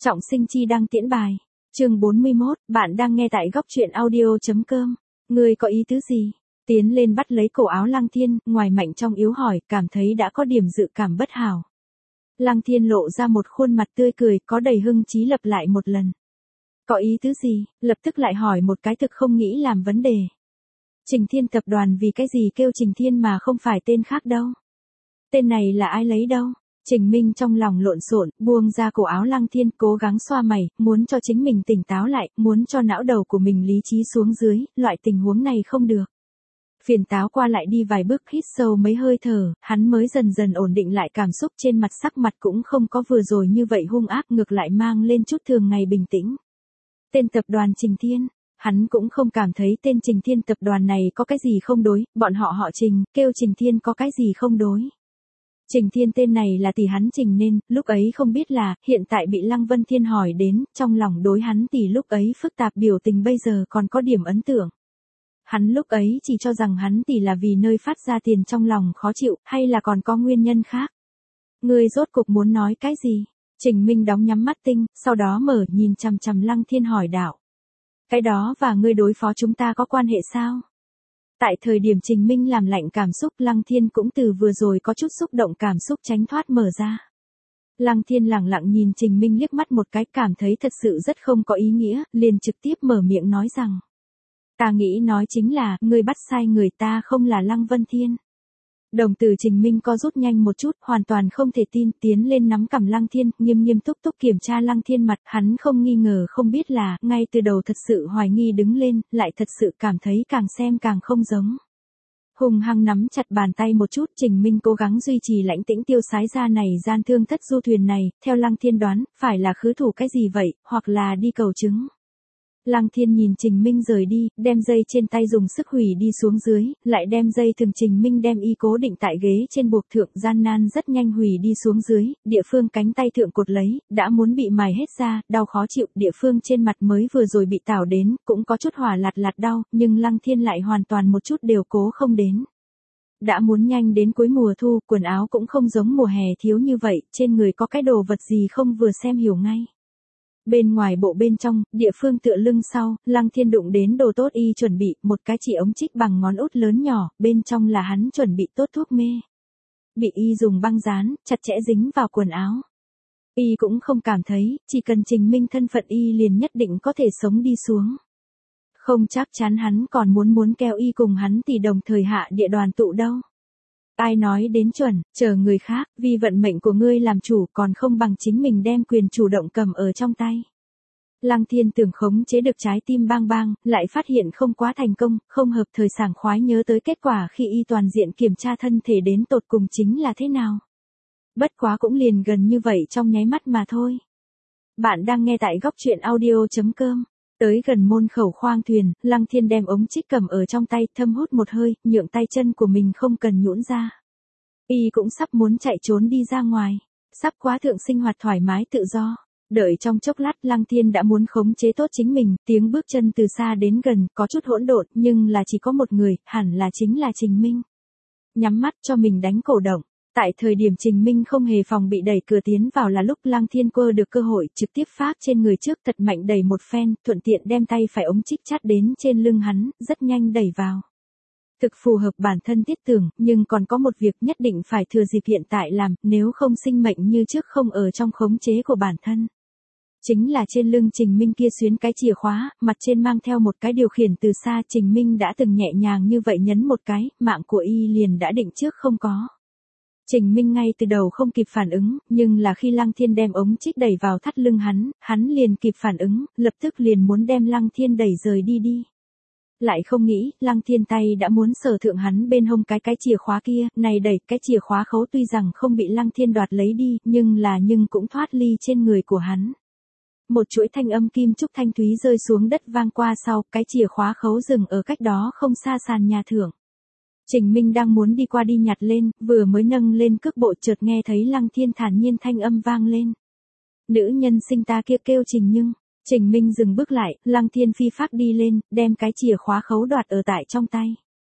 Trọng sinh chi đăng tiễn bài. Chương 41, bạn đang nghe tại góc truyện audio.com. Ngươi có ý tứ gì? Tiến lên bắt lấy cổ áo Lăng Thiên, ngoài mạnh trong yếu hỏi, cảm thấy đã có điểm dự cảm bất hảo. Lăng Thiên lộ ra một khuôn mặt tươi cười, có đầy hưng trí lặp lại một lần. Có ý tứ gì? Lập tức lại hỏi một cái thực không nghĩ làm vấn đề. Trình Thiên tập đoàn vì cái gì kêu Trình Thiên mà không phải tên khác đâu? Tên này là ai lấy đâu? Trình Minh trong lòng lộn xộn, buông ra cổ áo Lăng Thiên, cố gắng xoa mày, muốn cho chính mình tỉnh táo lại, muốn cho não đầu của mình lý trí xuống dưới, loại tình huống này không được. Phiền táo qua lại đi vài bước, hít sâu mấy hơi thở, hắn mới dần dần ổn định lại cảm xúc, trên mặt sắc mặt cũng không có vừa rồi như vậy hung ác, ngược lại mang lên chút thường ngày bình tĩnh. Tên tập đoàn Trình Thiên, hắn cũng không cảm thấy tên Trình Thiên tập đoàn này có cái gì không đối, bọn họ Trình, kêu Trình Thiên có cái gì không đối. Trình Thiên tên này là tỷ hắn Trình nên, lúc ấy không biết là, hiện tại bị Lăng Vân Thiên hỏi đến, trong lòng đối hắn tỷ lúc ấy phức tạp biểu tình bây giờ còn có điểm ấn tượng. Hắn lúc ấy chỉ cho rằng hắn tỷ là vì nơi phát ra tiền trong lòng khó chịu, hay là còn có nguyên nhân khác. Ngươi rốt cục muốn nói cái gì? Trình Minh đóng nhắm mắt tinh, sau đó mở nhìn chằm chằm Lăng Thiên hỏi đạo. Cái đó và ngươi đối phó chúng ta có quan hệ sao? Tại thời điểm Trình Minh làm lạnh cảm xúc, Lăng Thiên cũng từ vừa rồi có chút xúc động cảm xúc tránh thoát mở ra. Lăng Thiên lẳng lặng nhìn Trình Minh liếc mắt một cái, cảm thấy thật sự rất không có ý nghĩa, liền trực tiếp mở miệng nói rằng. Ta nghĩ nói chính là, ngươi bắt sai người, ta không là Lăng Vân Thiên. Đồng tử Trình Minh co rút nhanh một chút, hoàn toàn không thể tin, tiến lên nắm cằm Lăng Thiên, nghiêm nghiêm túc túc kiểm tra Lăng Thiên mặt, hắn không nghi ngờ không biết là, ngay từ đầu thật sự hoài nghi đứng lên, lại thật sự cảm thấy càng xem càng không giống. Hùng hăng nắm chặt bàn tay một chút, Trình Minh cố gắng duy trì lãnh tĩnh tiêu sái ra này gian thương thất du thuyền này, theo Lăng Thiên đoán, phải là khứ thủ cái gì vậy, hoặc là đi cầu chứng. Lăng Thiên nhìn Trình Minh rời đi, đem dây trên tay dùng sức hủy đi xuống dưới, lại đem dây thừng Trình Minh đem y cố định tại ghế trên buộc thượng, gian nan rất nhanh hủy đi xuống dưới, địa phương cánh tay thượng cột lấy, đã muốn bị mài hết ra, đau khó chịu, địa phương trên mặt mới vừa rồi bị tảo đến, cũng có chút hỏa lạt lạt đau, nhưng Lăng Thiên lại hoàn toàn một chút đều cố không đến. Đã muốn nhanh đến cuối mùa thu, quần áo cũng không giống mùa hè thiếu như vậy, trên người có cái đồ vật gì không vừa xem hiểu ngay. Bên ngoài bộ bên trong, địa phương tựa lưng sau, Lăng Thiên đụng đến đồ tốt y chuẩn bị, một cái chỉ ống trích bằng ngón út lớn nhỏ, bên trong là hắn chuẩn bị tốt thuốc mê. Bị y dùng băng dán, chặt chẽ dính vào quần áo. Y cũng không cảm thấy, chỉ cần Trình Minh thân phận y liền nhất định có thể sống đi xuống. Không chắc chắn hắn còn muốn keo y cùng hắn tỷ đồng thời hạ địa đoàn tụ đâu. Ai nói đến chuẩn, chờ người khác, vì vận mệnh của ngươi làm chủ còn không bằng chính mình đem quyền chủ động cầm ở trong tay. Lăng Thiên tưởng khống chế được trái tim bang bang, lại phát hiện không quá thành công, không hợp thời sảng khoái nhớ tới kết quả khi y toàn diện kiểm tra thân thể đến tột cùng chính là thế nào. Bất quá cũng liền gần như vậy trong nháy mắt mà thôi. Bạn đang nghe tại góc truyện audio.com. Tới gần môn khẩu khoang thuyền, Lăng Thiên đem ống trích cầm ở trong tay, thâm hút một hơi, nhượng tay chân của mình không cần nhũn ra. Y cũng sắp muốn chạy trốn đi ra ngoài, sắp quá thượng sinh hoạt thoải mái tự do. Đợi trong chốc lát, Lăng Thiên đã muốn khống chế tốt chính mình, tiếng bước chân từ xa đến gần, có chút hỗn độn, nhưng là chỉ có một người, hẳn là chính là Trình Minh. Nhắm mắt cho mình đánh cổ động. Tại thời điểm Trình Minh không hề phòng bị đẩy cửa tiến vào là lúc Lăng Thiên cơ được cơ hội trực tiếp phát trên người trước thật mạnh đẩy một phen, thuận tiện đem tay phải ống trích chát đến trên lưng hắn, rất nhanh đẩy vào. Thực phù hợp bản thân tiết tưởng, nhưng còn có một việc nhất định phải thừa dịp hiện tại làm, nếu không sinh mệnh như trước không ở trong khống chế của bản thân. Chính là trên lưng Trình Minh kia xuyến cái chìa khóa, mặt trên mang theo một cái điều khiển từ xa, Trình Minh đã từng nhẹ nhàng như vậy nhấn một cái, mạng của y liền đã định trước không có. Trình Minh ngay từ đầu không kịp phản ứng, nhưng là khi Lăng Thiên đem ống trích đẩy vào thắt lưng hắn liền kịp phản ứng, lập tức liền muốn đem Lăng Thiên đẩy rời đi. Lại không nghĩ, Lăng Thiên tay đã muốn sờ thượng hắn bên hông cái chìa khóa kia, này đẩy cái chìa khóa khấu tuy rằng không bị Lăng Thiên đoạt lấy đi, nhưng cũng thoát ly trên người của hắn. Một chuỗi thanh âm kim trúc thanh thúy rơi xuống đất vang qua sau, cái chìa khóa khấu dừng ở cách đó không xa sàn nhà thượng. Trình Minh đang muốn đi qua đi nhặt lên, vừa mới nâng lên cước bộ chợt nghe thấy Lăng Thiên thản nhiên thanh âm vang lên. Nữ nhân sinh ta kia kêu Trình nhưng. Trình Minh dừng bước lại, Lăng Thiên phi phác đi lên, đem cái chìa khóa khấu đoạt ở tại trong tay.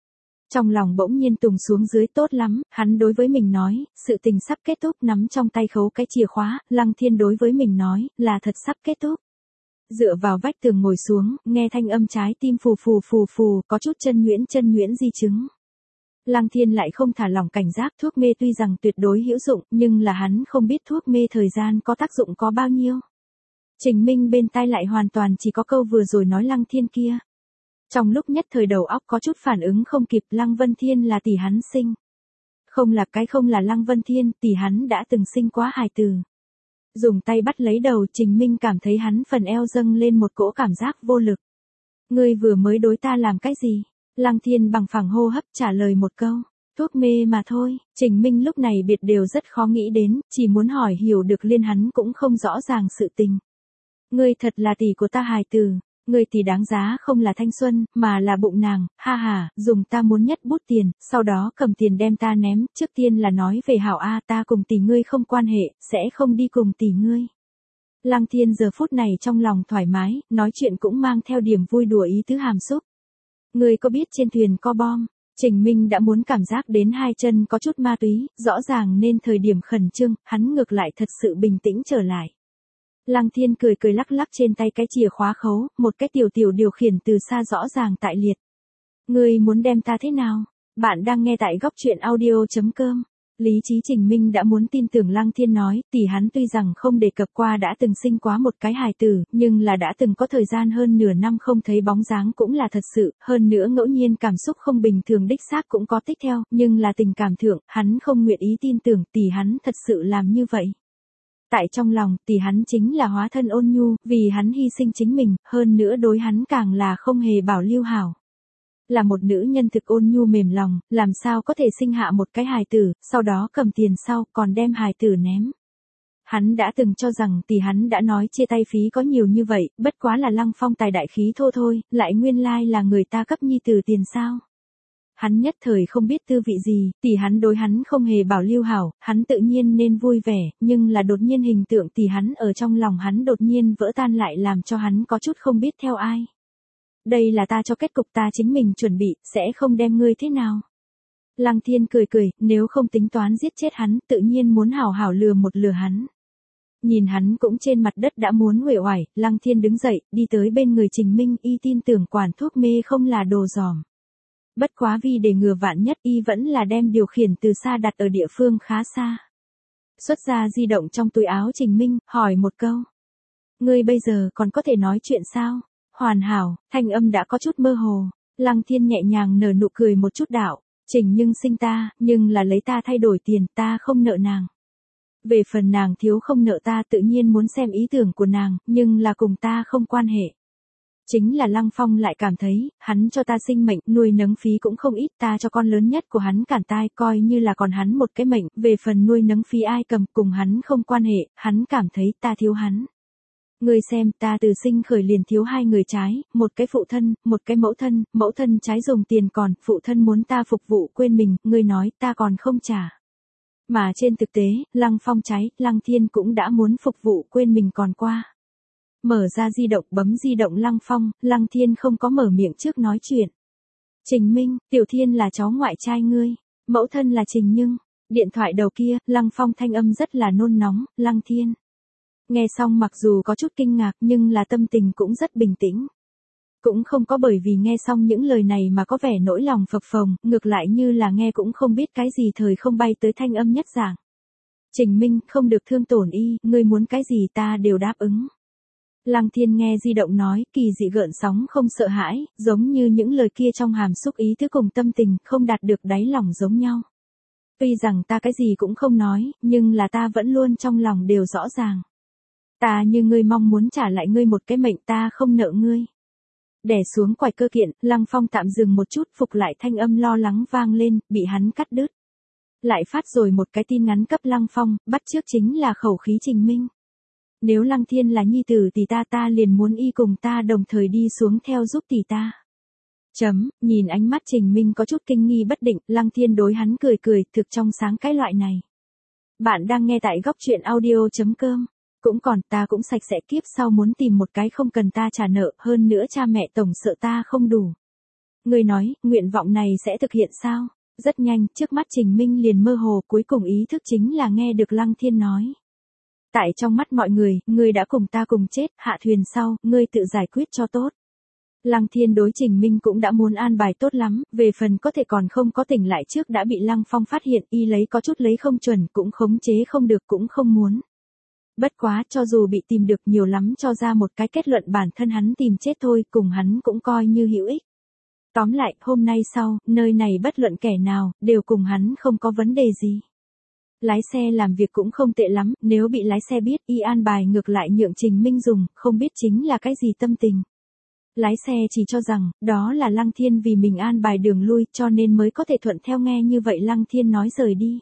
Trong lòng bỗng nhiên tùng xuống dưới tốt lắm, hắn đối với mình nói, sự tình sắp kết thúc nắm trong tay khấu cái chìa khóa, Lăng Thiên đối với mình nói, là thật sắp kết thúc. Dựa vào vách tường ngồi xuống, nghe thanh âm trái tim phù phù phù phù, có chút chân nhuyễn di chứng. Lăng Thiên lại không thả lỏng cảnh giác, thuốc mê tuy rằng tuyệt đối hữu dụng, nhưng là hắn không biết thuốc mê thời gian có tác dụng có bao nhiêu. Trình Minh bên tai lại hoàn toàn chỉ có câu vừa rồi nói Lăng Thiên kia. Trong lúc nhất thời đầu óc có chút phản ứng không kịp, Lăng Vân Thiên là tỷ hắn sinh. Không là Lăng Vân Thiên, tỷ hắn đã từng sinh quá hài tử. Dùng tay bắt lấy đầu, Trình Minh cảm thấy hắn phần eo dâng lên một cỗ cảm giác vô lực. Ngươi vừa mới đối ta làm cái gì? Lăng Thiên bằng phẳng hô hấp trả lời một câu. Thuốc mê mà thôi. Trình Minh lúc này biệt đều rất khó nghĩ đến, chỉ muốn hỏi hiểu được liên hắn cũng không rõ ràng sự tình. Ngươi thật là tỷ của ta hài tử. Ngươi tỷ đáng giá không là thanh xuân, mà là bụng nàng, ha ha, dùng ta muốn nhất bút tiền, sau đó cầm tiền đem ta ném, trước tiên là nói về hảo A ta cùng tỷ ngươi không quan hệ, sẽ không đi cùng tỷ ngươi. Lăng Thiên giờ phút này trong lòng thoải mái, nói chuyện cũng mang theo điểm vui đùa ý tứ hàm xúc. Ngươi có biết trên thuyền có bom? Trình Minh đã muốn cảm giác đến hai chân có chút ma túy, rõ ràng nên thời điểm khẩn trương, hắn ngược lại thật sự bình tĩnh trở lại. Lăng Thiên cười lắc lắc trên tay cái chìa khóa khấu, một cái tiểu điều khiển từ xa rõ ràng tại liệt. Ngươi muốn đem ta thế nào? Bạn đang nghe tại góc truyện audio.com. Lý trí Trình Minh đã muốn tin tưởng Lăng Thiên nói, tỷ hắn tuy rằng không đề cập qua đã từng sinh quá một cái hài tử, nhưng là đã từng có thời gian hơn nửa năm không thấy bóng dáng cũng là thật sự, hơn nữa ngẫu nhiên cảm xúc không bình thường đích xác cũng có tích theo, nhưng là tình cảm thượng, hắn không nguyện ý tin tưởng tỷ hắn thật sự làm như vậy. Tại trong lòng, tỷ hắn chính là hóa thân ôn nhu, vì hắn hy sinh chính mình, hơn nữa đối hắn càng là không hề bảo lưu hảo. Là một nữ nhân thực ôn nhu mềm lòng, làm sao có thể sinh hạ một cái hài tử, sau đó cầm tiền sau, còn đem hài tử ném. Hắn đã từng cho rằng tỷ hắn đã nói chia tay phí có nhiều như vậy, bất quá là Lăng Phong tài đại khí thô thôi, lại nguyên lai là người ta cấp nhi tử tiền sao. Hắn nhất thời không biết tư vị gì, tỷ hắn đối hắn không hề bảo lưu hảo, hắn tự nhiên nên vui vẻ, nhưng là đột nhiên hình tượng tỷ hắn ở trong lòng hắn đột nhiên vỡ tan lại làm cho hắn có chút không biết theo ai. Đây là ta cho kết cục ta chính mình chuẩn bị, sẽ không đem ngươi thế nào. Lăng Thiên cười, nếu không tính toán giết chết hắn, tự nhiên muốn hảo hảo lừa hắn. Nhìn hắn cũng trên mặt đất đã muốn uể oải, Lăng Thiên đứng dậy, đi tới bên người Trình Minh, y tin tưởng quản thuốc mê không là đồ giỏm. Bất quá vì để ngừa vạn nhất y vẫn là đem điều khiển từ xa đặt ở địa phương khá xa. Xuất ra di động trong túi áo Trình Minh, hỏi một câu. Ngươi bây giờ còn có thể nói chuyện sao? Hoàn hảo, thanh âm đã có chút mơ hồ. Lăng Thiên nhẹ nhàng nở nụ cười một chút đạo. Trình nhưng sinh ta, nhưng là lấy ta thay đổi tiền, ta không nợ nàng. Về phần nàng thiếu không nợ ta tự nhiên muốn xem ý tưởng của nàng, nhưng là cùng ta không quan hệ. Chính là Lăng Phong lại cảm thấy, hắn cho ta sinh mệnh, nuôi nấng phí cũng không ít, ta cho con lớn nhất của hắn cản tai, coi như là còn hắn một cái mệnh, về phần nuôi nấng phí ai cầm, cùng hắn không quan hệ, hắn cảm thấy ta thiếu hắn. Ngươi xem, ta từ sinh khởi liền thiếu hai người trái, một cái phụ thân, một cái mẫu thân trái dùng tiền còn, phụ thân muốn ta phục vụ quên mình, ngươi nói ta còn không trả. Mà trên thực tế, Lăng Phong trái, Lăng Thiên cũng đã muốn phục vụ quên mình còn qua. Mở ra di động bấm di động Lăng Phong, Lăng Thiên không có mở miệng trước nói chuyện. Trình Minh, Tiểu Thiên là cháu ngoại trai ngươi, mẫu thân là Trình Nhưng. Điện thoại đầu kia, Lăng Phong thanh âm rất là nôn nóng, Lăng Thiên. Nghe xong mặc dù có chút kinh ngạc nhưng là tâm tình cũng rất bình tĩnh. Cũng không có bởi vì nghe xong những lời này mà có vẻ nỗi lòng phập phồng, ngược lại như là nghe cũng không biết cái gì thời không bay tới thanh âm nhất dạng. Trình Minh, không được thương tổn y, ngươi muốn cái gì ta đều đáp ứng. Lăng Thiên nghe di động nói, kỳ dị gợn sóng không sợ hãi, giống như những lời kia trong hàm xúc ý tứ cùng tâm tình, không đạt được đáy lòng giống nhau. Tuy rằng ta cái gì cũng không nói, nhưng là ta vẫn luôn trong lòng đều rõ ràng. Ta như ngươi mong muốn trả lại ngươi một cái mệnh ta không nợ ngươi. Đè xuống quải cơ kiện, Lăng Phong tạm dừng một chút phục lại thanh âm lo lắng vang lên, bị hắn cắt đứt. Lại phát rồi một cái tin ngắn cấp Lăng Phong, bắt trước chính là khẩu khí Trình Minh. Nếu Lăng Thiên là nhi tử tỷ ta liền muốn y cùng ta đồng thời đi xuống theo giúp tỷ ta. Nhìn ánh mắt Trình Minh có chút kinh nghi bất định, Lăng Thiên đối hắn cười, thực trong sáng cái loại này. Bạn đang nghe tại góc truyện audio.com. Cũng còn ta cũng sạch sẽ kiếp sau muốn tìm một cái không cần ta trả nợ, hơn nữa cha mẹ tổng sợ ta không đủ. Ngươi nói, nguyện vọng này sẽ thực hiện sao? Rất nhanh, trước mắt Trình Minh liền mơ hồ, cuối cùng ý thức chính là nghe được Lăng Thiên nói. Tại trong mắt mọi người, ngươi đã cùng ta cùng chết, hạ thuyền sau, ngươi tự giải quyết cho tốt. Lăng Thiên đối Trình Minh cũng đã muốn an bài tốt lắm, về phần có thể còn không có tỉnh lại trước đã bị Lăng Phong phát hiện, y lấy có chút lấy không chuẩn, cũng khống chế không được cũng không muốn. Bất quá, cho dù bị tìm được nhiều lắm cho ra một cái kết luận bản thân hắn tìm chết thôi, cùng hắn cũng coi như hữu ích. Tóm lại, hôm nay sau, nơi này bất luận kẻ nào, đều cùng hắn không có vấn đề gì. Lái xe làm việc cũng không tệ lắm, nếu bị lái xe biết, y an bài ngược lại nhượng Trình Minh dùng, không biết chính là cái gì tâm tình. Lái xe chỉ cho rằng, đó là Lăng Thiên vì mình an bài đường lui, cho nên mới có thể thuận theo nghe như vậy Lăng Thiên nói rời đi.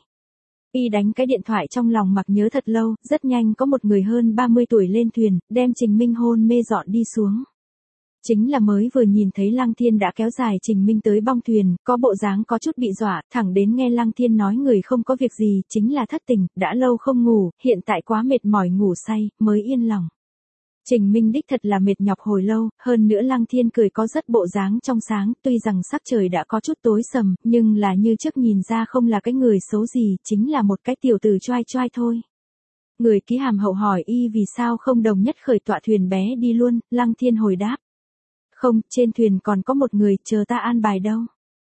Y đánh cái điện thoại trong lòng mặc nhớ thật lâu, rất nhanh có một người hơn 30 tuổi lên thuyền, đem Trình Minh hôn mê dọn đi xuống. Chính là mới vừa nhìn thấy Lăng Thiên đã kéo dài Trình Minh tới bong thuyền, có bộ dáng có chút bị dọa, thẳng đến nghe Lăng Thiên nói người không có việc gì, chính là thất tình, đã lâu không ngủ, hiện tại quá mệt mỏi ngủ say, mới yên lòng. Trình Minh đích thật là mệt nhọc hồi lâu, hơn nữa Lăng Thiên cười có rất bộ dáng trong sáng, tuy rằng sắc trời đã có chút tối sầm, nhưng là như trước nhìn ra không là cái người xấu gì, chính là một cái tiểu tử choai choai thôi. Người ký hàm hậu hỏi y vì sao không đồng nhất khởi tọa thuyền bé đi luôn, Lăng Thiên hồi đáp. Không, trên thuyền còn có một người, chờ ta an bài đâu.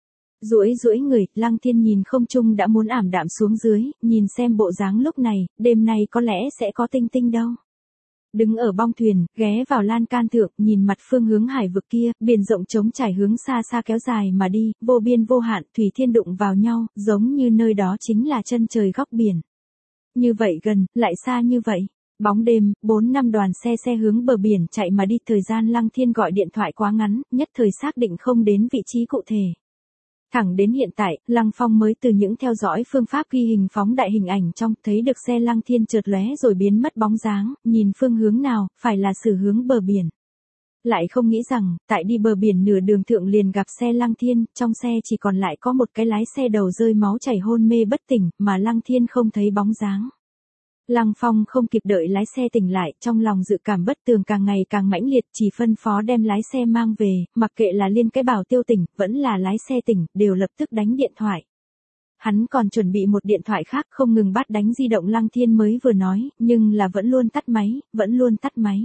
Duỗi duỗi người, Lăng Thiên nhìn không trung đã muốn ảm đạm xuống dưới, nhìn xem bộ dáng lúc này, đêm nay có lẽ sẽ có tinh tinh đâu. Đứng ở bong thuyền, ghé vào lan can thượng, nhìn mặt phương hướng hải vực kia, biển rộng trống trải hướng xa xa kéo dài mà đi, vô biên vô hạn, thủy thiên đụng vào nhau, giống như nơi đó chính là chân trời góc biển. Như vậy gần, lại xa như vậy. Bóng đêm, 4-5 đoàn xe hướng bờ biển chạy mà đi, thời gian Lăng Thiên gọi điện thoại quá ngắn, nhất thời xác định không đến vị trí cụ thể. Thẳng đến hiện tại, Lăng Phong mới từ những theo dõi phương pháp ghi hình phóng đại hình ảnh trong, thấy được xe Lăng Thiên chợt lóe rồi biến mất bóng dáng, nhìn phương hướng nào, phải là xử hướng bờ biển. Lại không nghĩ rằng, tại đi bờ biển nửa đường thượng liền gặp xe Lăng Thiên, trong xe chỉ còn lại có một cái lái xe đầu rơi máu chảy hôn mê bất tỉnh, mà Lăng Thiên không thấy bóng dáng. Lăng Phong không kịp đợi lái xe tỉnh lại, trong lòng dự cảm bất tường càng ngày càng mãnh liệt, chỉ phân phó đem lái xe mang về, mặc kệ là Liên cái bảo tiêu tỉnh, vẫn là lái xe tỉnh, đều lập tức đánh điện thoại. Hắn còn chuẩn bị một điện thoại khác không ngừng bắt đánh di động Lăng Thiên mới vừa nói, nhưng là vẫn luôn tắt máy, vẫn luôn tắt máy.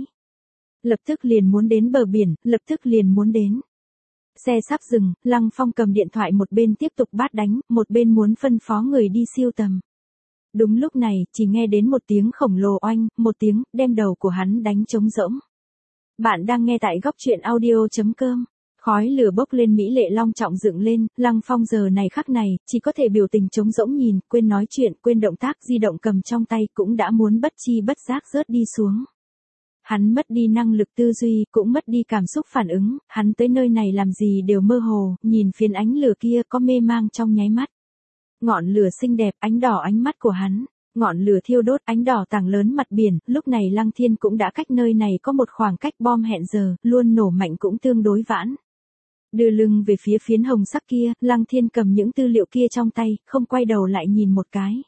Lập tức liền muốn đến bờ biển, lập tức liền muốn đến. Xe sắp dừng, Lăng Phong cầm điện thoại một bên tiếp tục bắt đánh, một bên muốn phân phó người đi siêu tầm. Đúng lúc này, chỉ nghe đến một tiếng khổng lồ oanh, một tiếng, đem đầu của hắn đánh trống rỗng. Bạn đang nghe tại góc truyện audio.com. Khói lửa bốc lên mỹ lệ long trọng dựng lên, Lăng Phong giờ này khắc này, chỉ có thể biểu tình trống rỗng nhìn, quên nói chuyện, quên động tác, di động cầm trong tay cũng đã muốn bất chi bất giác rớt đi xuống. Hắn mất đi năng lực tư duy, cũng mất đi cảm xúc phản ứng, hắn tới nơi này làm gì đều mơ hồ, nhìn phiến ánh lửa kia có mê mang trong nháy mắt. Ngọn lửa xinh đẹp, ánh đỏ ánh mắt của hắn, ngọn lửa thiêu đốt, ánh đỏ tảng lớn mặt biển, lúc này Lăng Thiên cũng đã cách nơi này có một khoảng cách bom hẹn giờ, luôn nổ mạnh cũng tương đối vãn. Đưa lưng về phía phiến hồng sắc kia, Lăng Thiên cầm những tư liệu kia trong tay, không quay đầu lại nhìn một cái.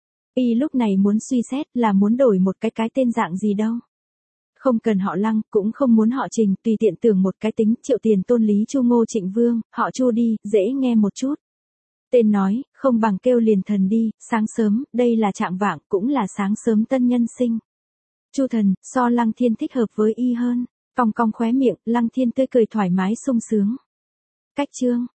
Y lúc này muốn suy xét là muốn đổi một cái tên dạng gì đâu. Không cần họ Lăng, cũng không muốn họ Trình, tùy tiện tưởng một cái tính, Triệu Tiền Tôn Lý Chu Ngô Trịnh Vương, họ Chu đi, dễ nghe một chút. Tên nói, không bằng kêu liền thần đi, sáng sớm, đây là trạng vạng, cũng là sáng sớm tân nhân sinh. Chu thần, so Lăng Thiên thích hợp với y hơn. Cong cong khóe miệng, Lăng Thiên tươi cười thoải mái sung sướng. Cách chương.